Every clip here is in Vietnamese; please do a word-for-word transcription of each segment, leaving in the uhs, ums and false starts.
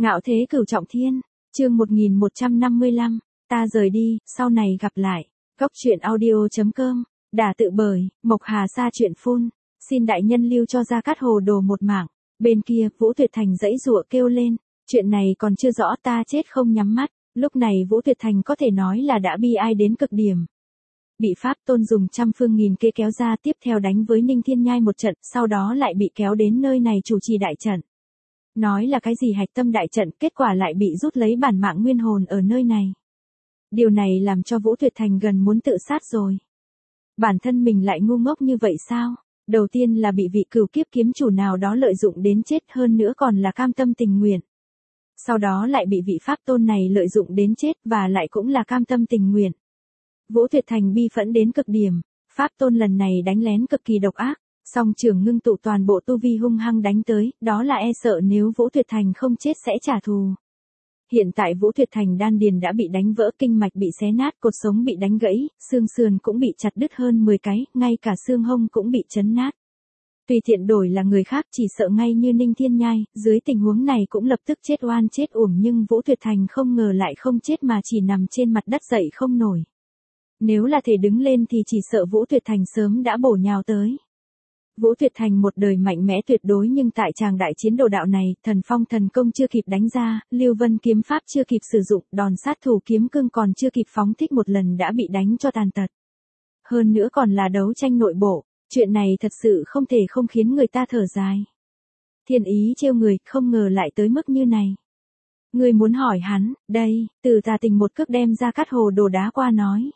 Ngạo thế cửu trọng thiên, chương một nghìn một trăm năm mươi lăm, ta rời đi, sau này gặp lại. Góc truyện audio.com, đả tự bởi, Mộc Hà Sa chuyện phun, xin đại nhân lưu cho Gia Cát Hồ Đồ một mảng. Bên kia, Vũ Tuyệt Thành giãy giụa kêu lên, chuyện này còn chưa rõ, ta chết không nhắm mắt. Lúc này Vũ Tuyệt Thành có thể nói là đã bi ai đến cực điểm. Bị Pháp Tôn dùng trăm phương nghìn kế kéo ra, tiếp theo đánh với Ninh Thiên Nhai một trận, sau đó lại bị kéo đến nơi này chủ trì đại trận. Nói là cái gì hạch tâm đại trận, kết quả lại bị rút lấy bản mạng nguyên hồn ở nơi này. Điều này làm cho Vũ Tuyệt Thành gần muốn tự sát rồi. Bản thân mình lại ngu ngốc như vậy sao? Đầu tiên là bị vị cửu kiếp kiếm chủ nào đó lợi dụng đến chết, hơn nữa còn là cam tâm tình nguyện. Sau đó lại bị vị Pháp Tôn này lợi dụng đến chết và lại cũng là cam tâm tình nguyện. Vũ Tuyệt Thành bi phẫn đến cực điểm, Pháp Tôn lần này đánh lén cực kỳ độc ác, song trường ngưng tụ toàn bộ tu vi hung hăng đánh tới, đó là e sợ nếu Vũ Tuyệt Thành không chết sẽ trả thù. Hiện tại Vũ Tuyệt Thành đan điền đã bị đánh vỡ, kinh mạch bị xé nát, cột sống bị đánh gãy, xương sườn cũng bị chặt đứt hơn mười cái, ngay cả xương hông cũng bị chấn nát. Tùy tiện đổi là người khác chỉ sợ ngay như Ninh Thiên Nhai, dưới tình huống này cũng lập tức chết oan chết uổng, nhưng Vũ Tuyệt Thành không ngờ lại không chết mà chỉ nằm trên mặt đất dậy không nổi. Nếu là thể đứng lên thì chỉ sợ Vũ Tuyệt Thành sớm đã bổ nhào tới. Vũ Tuyệt Thành một đời mạnh mẽ tuyệt đối, nhưng tại tràng đại chiến đồ đạo này, thần phong thần công chưa kịp đánh ra, Lưu Vân kiếm pháp chưa kịp sử dụng, đòn sát thủ kiếm cương còn chưa kịp phóng thích một lần đã bị đánh cho tàn tật. Hơn nữa còn là đấu tranh nội bộ, chuyện này thật sự không thể không khiến người ta thở dài. Thiên ý trêu người, không ngờ lại tới mức như này. Người muốn hỏi hắn, đây, Từ Tà Tình một cước đem Gia Cát Hồ Đồ đá qua nói.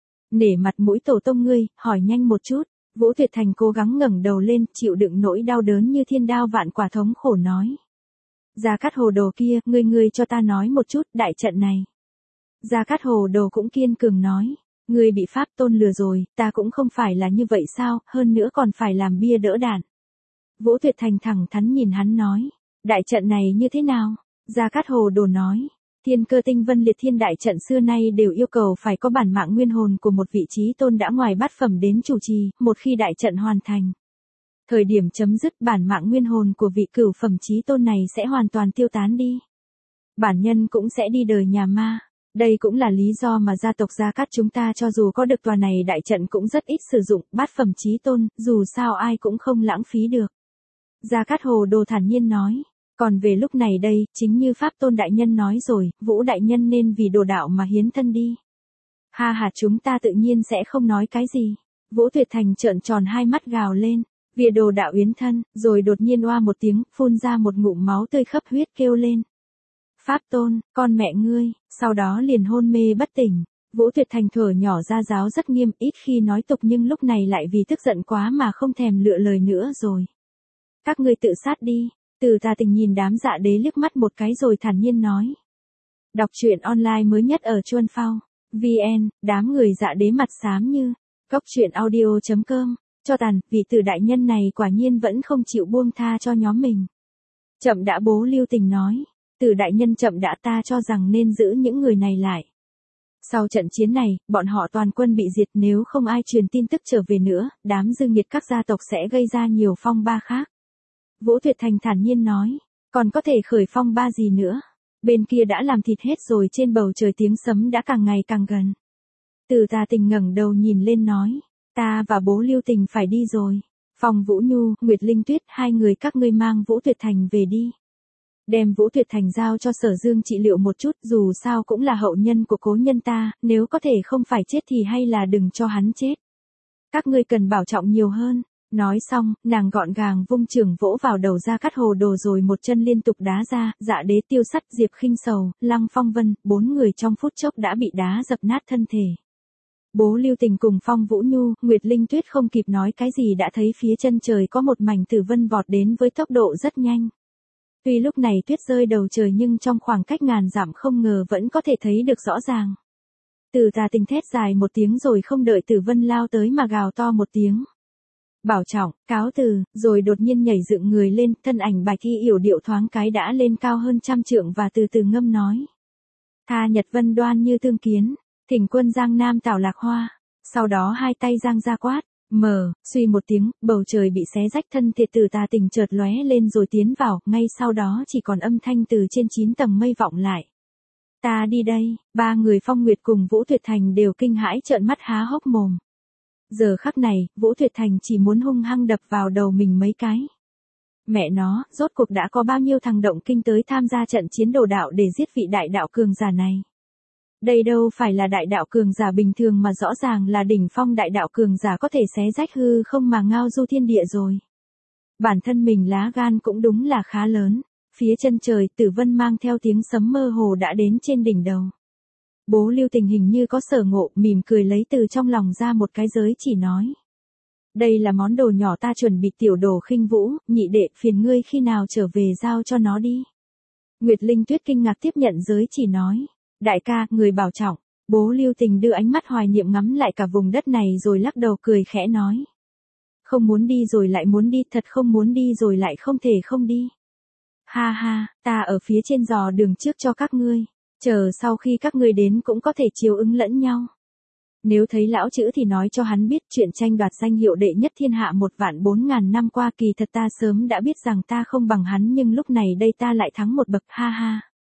Nể mặt mũi tổ tông ngươi, hỏi nhanh một chút. Vũ Tuyệt Thành cố gắng ngẩng đầu lên, chịu đựng nỗi đau đớn như thiên đao vạn quả thống khổ nói. Gia Cát Hồ Đồ kia, ngươi ngươi cho ta nói một chút, đại trận này. Gia Cát Hồ Đồ cũng kiên cường nói, ngươi bị Pháp Tôn lừa rồi, ta cũng không phải là như vậy sao, hơn nữa còn phải làm bia đỡ đạn. Vũ Tuyệt Thành thẳng thắn nhìn hắn nói, đại trận này như thế nào? Gia Cát Hồ Đồ nói, Thiên Cơ Tinh Vân Liệt Thiên đại trận xưa nay đều yêu cầu phải có bản mạng nguyên hồn của một vị chí tôn đã ngoài bát phẩm đến chủ trì, một khi đại trận hoàn thành. Thời điểm chấm dứt, bản mạng nguyên hồn của vị cửu phẩm chí tôn này sẽ hoàn toàn tiêu tán đi. Bản nhân cũng sẽ đi đời nhà ma. Đây cũng là lý do mà gia tộc Gia Cát chúng ta cho dù có được tòa này đại trận cũng rất ít sử dụng bát phẩm chí tôn, dù sao ai cũng không lãng phí được. Gia Cát Hồ Đồ thản nhiên nói. Còn về lúc này đây, chính như Pháp Tôn đại nhân nói rồi, Vũ đại nhân nên vì đồ đạo mà hiến thân đi. Ha ha, chúng ta tự nhiên sẽ không nói cái gì. Vũ Tuyệt Thành trợn tròn hai mắt gào lên, vì đồ đạo yến thân, rồi đột nhiên oa một tiếng, phun ra một ngụm máu tươi khắp huyết kêu lên. Pháp Tôn, con mẹ ngươi, sau đó liền hôn mê bất tỉnh. Vũ Tuyệt Thành thở nhỏ ra giáo rất nghiêm, ít khi nói tục nhưng lúc này lại vì tức giận quá mà không thèm lựa lời nữa rồi. Các ngươi tự sát đi. Từ Tà Tình nhìn đám dạ đế liếc mắt một cái rồi thản nhiên nói. Đọc truyện online mới nhất ở Chuan Phao, vê en, đám người dạ đế mặt xám như, góc truyện audio.com, cho tàn, vị Từ đại nhân này quả nhiên vẫn không chịu buông tha cho nhóm mình. Chậm đã, Bố Lưu Tình nói, Từ đại nhân chậm đã, ta cho rằng nên giữ những người này lại. Sau trận chiến này, bọn họ toàn quân bị diệt, nếu không ai truyền tin tức trở về nữa, đám dư nghiệt các gia tộc sẽ gây ra nhiều phong ba khác. Vũ Tuyệt Thành thản nhiên nói, còn có thể khởi phong ba gì nữa, bên kia đã làm thịt hết rồi, trên bầu trời tiếng sấm đã càng ngày càng gần. Từ Tà Tình ngẩng đầu nhìn lên nói, ta và Bố Lưu Tình phải đi rồi. Phong Vũ Nhu, Nguyệt Linh Tuyết, hai người các ngươi mang Vũ Tuyệt Thành về đi. Đem Vũ Tuyệt Thành giao cho Sở Dương trị liệu một chút, dù sao cũng là hậu nhân của cố nhân ta, nếu có thể không phải chết thì hay là đừng cho hắn chết. Các ngươi cần bảo trọng nhiều hơn. Nói xong, nàng gọn gàng vung chưởng vỗ vào đầu Gia Cát Hồ Đồ rồi một chân liên tục đá ra, Dạ Đế, Tiêu Sắt, Diệp Khinh Sầu, Lăng Phong Vân, bốn người trong phút chốc đã bị đá dập nát thân thể. Bố Lưu Tình cùng Phong Vũ Nhu, Nguyệt Linh Tuyết không kịp nói cái gì đã thấy phía chân trời có một mảnh tử vân vọt đến với tốc độ rất nhanh. Tuy lúc này tuyết rơi đầu trời nhưng trong khoảng cách ngàn dặm không ngờ vẫn có thể thấy được rõ ràng. Từ Tà Tình thét dài một tiếng rồi không đợi tử vân lao tới mà gào to một tiếng. Bảo trọng, cáo từ, rồi đột nhiên nhảy dựng người lên, thân ảnh Bạch Y yểu điệu thoáng cái đã lên cao hơn trăm trượng và từ từ ngâm nói. Tha Nhật Vân đoan như tương kiến, thỉnh quân Giang Nam Tảo Lạc Hoa, sau đó hai tay giang ra quát, Mở, suy một tiếng, bầu trời bị xé rách, thân thể Từ Tà Tình chợt lóe lên rồi tiến vào, ngay sau đó chỉ còn âm thanh từ trên chín tầng mây vọng lại. Ta đi đây, ba người Phong Nguyệt cùng Vũ Tuyệt Thành đều kinh hãi trợn mắt há hốc mồm. Giờ khắc này, Vũ Tuyệt Thành chỉ muốn hung hăng đập vào đầu mình mấy cái. Mẹ nó, rốt cuộc đã có bao nhiêu thằng động kinh tới tham gia trận chiến đồ đạo để giết vị đại đạo cường giả này. Đây đâu phải là đại đạo cường giả bình thường mà rõ ràng là đỉnh phong đại đạo cường giả có thể xé rách hư không mà ngao du thiên địa rồi. Bản thân mình lá gan cũng đúng là khá lớn. Phía chân trời, Tử Vân mang theo tiếng sấm mơ hồ đã đến trên đỉnh đầu. Bố Lưu Tình hình như có sở ngộ, mỉm cười lấy từ trong lòng ra một cái giới chỉ nói. Đây là món đồ nhỏ ta chuẩn bị, tiểu đồ khinh vũ, nhị đệ, phiền ngươi khi nào trở về giao cho nó đi. Nguyệt Linh Tuyết kinh ngạc tiếp nhận giới chỉ nói. Đại ca, người bảo trọng. Bố Lưu Tình đưa ánh mắt hoài niệm ngắm lại cả vùng đất này rồi lắc đầu cười khẽ nói. Không muốn đi rồi lại muốn đi, thật không muốn đi rồi lại không thể không đi. Ha ha, ta ở phía trên dò đường trước cho các ngươi, chờ sau khi các ngươi đến cũng có thể chiếu ứng lẫn nhau. Nếu thấy lão chữ thì nói cho hắn biết chuyện tranh đoạt danh hiệu đệ nhất thiên hạ một vạn bốn ngàn năm qua, kỳ thật ta sớm đã biết rằng ta không bằng hắn, nhưng lúc này đây ta lại thắng một bậc, ha ha.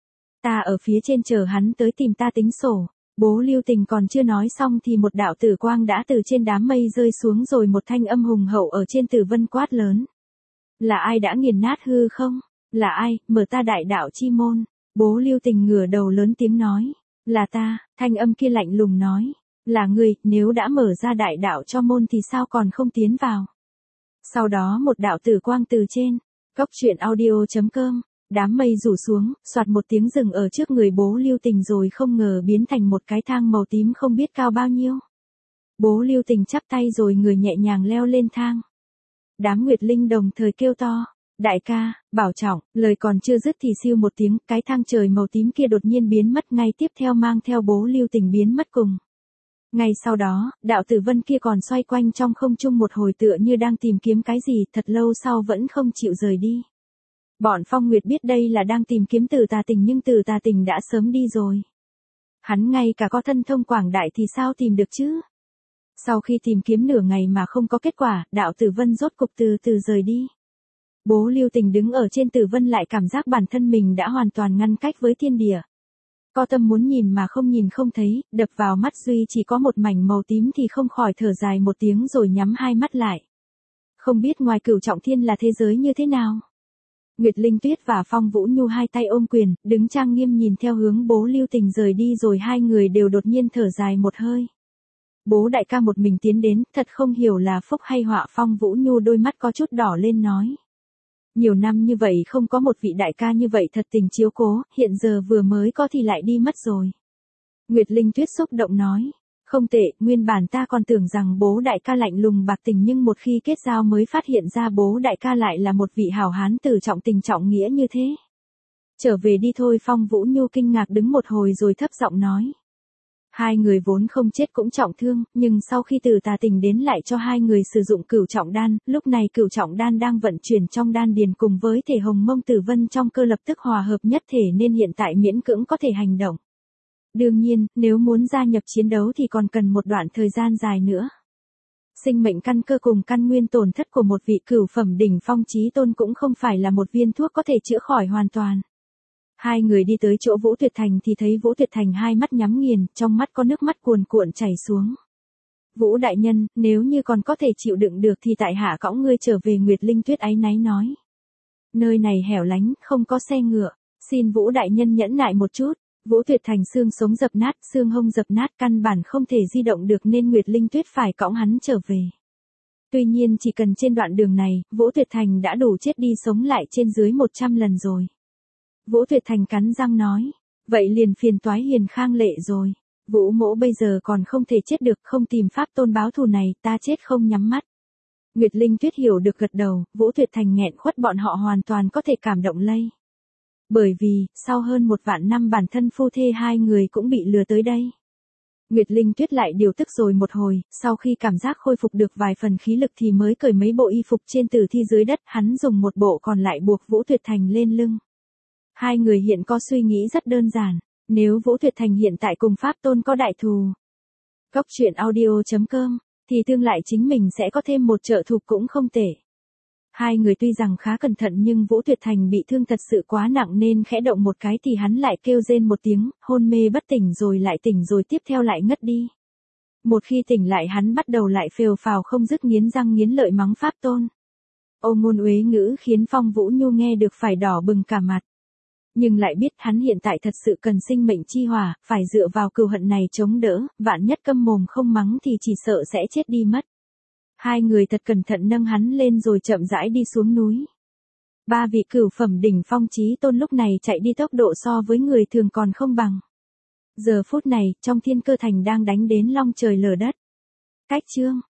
Ta ở phía trên chờ hắn tới tìm ta tính sổ. Bố Lưu Tình còn chưa nói xong thì một đạo tử quang đã từ trên đám mây rơi xuống, rồi một thanh âm hùng hậu ở trên Tử Vân quát lớn. Là ai đã nghiền nát hư không? Là ai, mở ta đại đạo chi môn? Bố Lưu Tình ngửa đầu lớn tiếng nói. Là ta, thanh âm kia lạnh lùng nói. Là ngươi, nếu đã mở ra đại đạo cho môn thì sao còn không tiến vào? Sau đó một đạo tử quang từ trên. Cốc truyện audio chấm com. Đám mây rủ xuống, soạt một tiếng dừng ở trước người bố Lưu Tình rồi không ngờ biến thành một cái thang màu tím không biết cao bao nhiêu. Bố Lưu Tình chắp tay rồi người nhẹ nhàng leo lên thang. Đám Nguyệt Linh đồng thời kêu to. Đại ca, bảo trọng, lời còn chưa dứt thì siêu một tiếng, cái thang trời màu tím kia đột nhiên biến mất, ngay tiếp theo mang theo bố Lưu Tình biến mất cùng. Ngay sau đó, đạo Tử Vân kia còn xoay quanh trong không trung một hồi tựa như đang tìm kiếm cái gì, thật lâu sau vẫn không chịu rời đi. Bọn Phong Nguyệt biết đây là đang tìm kiếm Từ Tà Tình, nhưng Từ Tà Tình đã sớm đi rồi. Hắn ngay cả có thân thông quảng đại thì sao tìm được chứ? Sau khi tìm kiếm nửa ngày mà không có kết quả, đạo Tử Vân rốt cục từ từ rời đi. Bố Lưu Tình đứng ở trên Tử Vân lại cảm giác bản thân mình đã hoàn toàn ngăn cách với thiên địa. Có tâm muốn nhìn mà không nhìn không thấy, đập vào mắt duy chỉ có một mảnh màu tím thì không khỏi thở dài một tiếng rồi nhắm hai mắt lại. Không biết ngoài Cửu Trọng Thiên là thế giới như thế nào? Nguyệt Linh Tuyết và Phong Vũ Nhu hai tay ôm quyền, đứng trang nghiêm nhìn theo hướng bố Lưu Tình rời đi, rồi hai người đều đột nhiên thở dài một hơi. Bố đại ca một mình tiến đến, thật không hiểu là phúc hay họa. Phong Vũ Nhu đôi mắt có chút đỏ lên nói. Nhiều năm như vậy không có một vị đại ca như vậy thật tình chiếu cố, hiện giờ vừa mới có thì lại đi mất rồi. Nguyệt Linh Tuyết xúc động nói. Không tệ, nguyên bản ta còn tưởng rằng bố đại ca lạnh lùng bạc tình, nhưng một khi kết giao mới phát hiện ra bố đại ca lại là một vị hảo hán tử trọng tình trọng nghĩa như thế. Trở về đi thôi. Phong Vũ Nhu kinh ngạc đứng một hồi rồi thấp giọng nói. Hai người vốn không chết cũng trọng thương, nhưng sau khi Từ Tà Tình đến lại cho hai người sử dụng Cửu Trọng Đan, lúc này Cửu Trọng Đan đang vận chuyển trong đan điền cùng với thể Hồng Mông Tử Vân trong cơ lập tức hòa hợp nhất thể nên hiện tại miễn cưỡng có thể hành động. Đương nhiên, nếu muốn gia nhập chiến đấu thì còn cần một đoạn thời gian dài nữa. Sinh mệnh căn cơ cùng căn nguyên tổn thất của một vị cửu phẩm đỉnh phong chí tôn cũng không phải là một viên thuốc có thể chữa khỏi hoàn toàn. Hai người đi tới chỗ Vũ Tuyệt Thành thì thấy Vũ Tuyệt Thành hai mắt nhắm nghiền, trong mắt có nước mắt cuồn cuộn chảy xuống. Vũ đại nhân, nếu như còn có thể chịu đựng được thì tại hạ cõng ngươi trở về. Nguyệt Linh Tuyết áy náy nói. Nơi này hẻo lánh, không có xe ngựa, xin Vũ đại nhân nhẫn nại một chút. Vũ Tuyệt Thành xương sống dập nát, xương hông dập nát, căn bản không thể di động được nên Nguyệt Linh Tuyết phải cõng hắn trở về. Tuy nhiên chỉ cần trên đoạn đường này, Vũ Tuyệt Thành đã đủ chết đi sống lại trên dưới một trăm lần rồi. Vũ Tuyệt Thành cắn răng nói, vậy liền phiền toái Hiền Khang Lệ rồi. Vũ mỗ bây giờ còn không thể chết được, không tìm pháp tôn báo thù này, ta chết không nhắm mắt. Nguyệt Linh Tuyết hiểu được gật đầu, Vũ Tuyệt Thành nghẹn khuất bọn họ hoàn toàn có thể cảm động lây. Bởi vì, sau hơn một vạn năm bản thân phu thê hai người cũng bị lừa tới đây. Nguyệt Linh Tuyết lại điều tức rồi một hồi, sau khi cảm giác khôi phục được vài phần khí lực thì mới cởi mấy bộ y phục trên tử thi dưới đất, hắn dùng một bộ còn lại buộc Vũ Tuyệt Thành lên lưng. Hai người hiện có suy nghĩ rất đơn giản, nếu Vũ Tuyệt Thành hiện tại cùng pháp tôn có đại thù. Cốc truyện audio chấm com thì tương lại chính mình sẽ có thêm một trợ thủ cũng không tệ. Hai người tuy rằng khá cẩn thận nhưng Vũ Tuyệt Thành bị thương thật sự quá nặng nên khẽ động một cái thì hắn lại kêu rên một tiếng, hôn mê bất tỉnh rồi lại tỉnh rồi tiếp theo lại ngất đi. Một khi tỉnh lại hắn bắt đầu lại phều phào không dứt nghiến răng nghiến lợi mắng Pháp Tôn. Ô ngôn uế ngữ khiến Phong Vũ Nhu nghe được phải đỏ bừng cả mặt. Nhưng lại biết hắn hiện tại thật sự cần sinh mệnh chi hỏa, phải dựa vào cừu hận này chống đỡ, vạn nhất câm mồm không mắng thì chỉ sợ sẽ chết đi mất. Hai người thật cẩn thận nâng hắn lên rồi chậm rãi đi xuống núi. Ba vị cửu phẩm đỉnh phong chí tôn lúc này chạy đi tốc độ so với người thường còn không bằng. Giờ phút này, trong Thiên Cơ Thành đang đánh đến long trời lở đất. Cách chương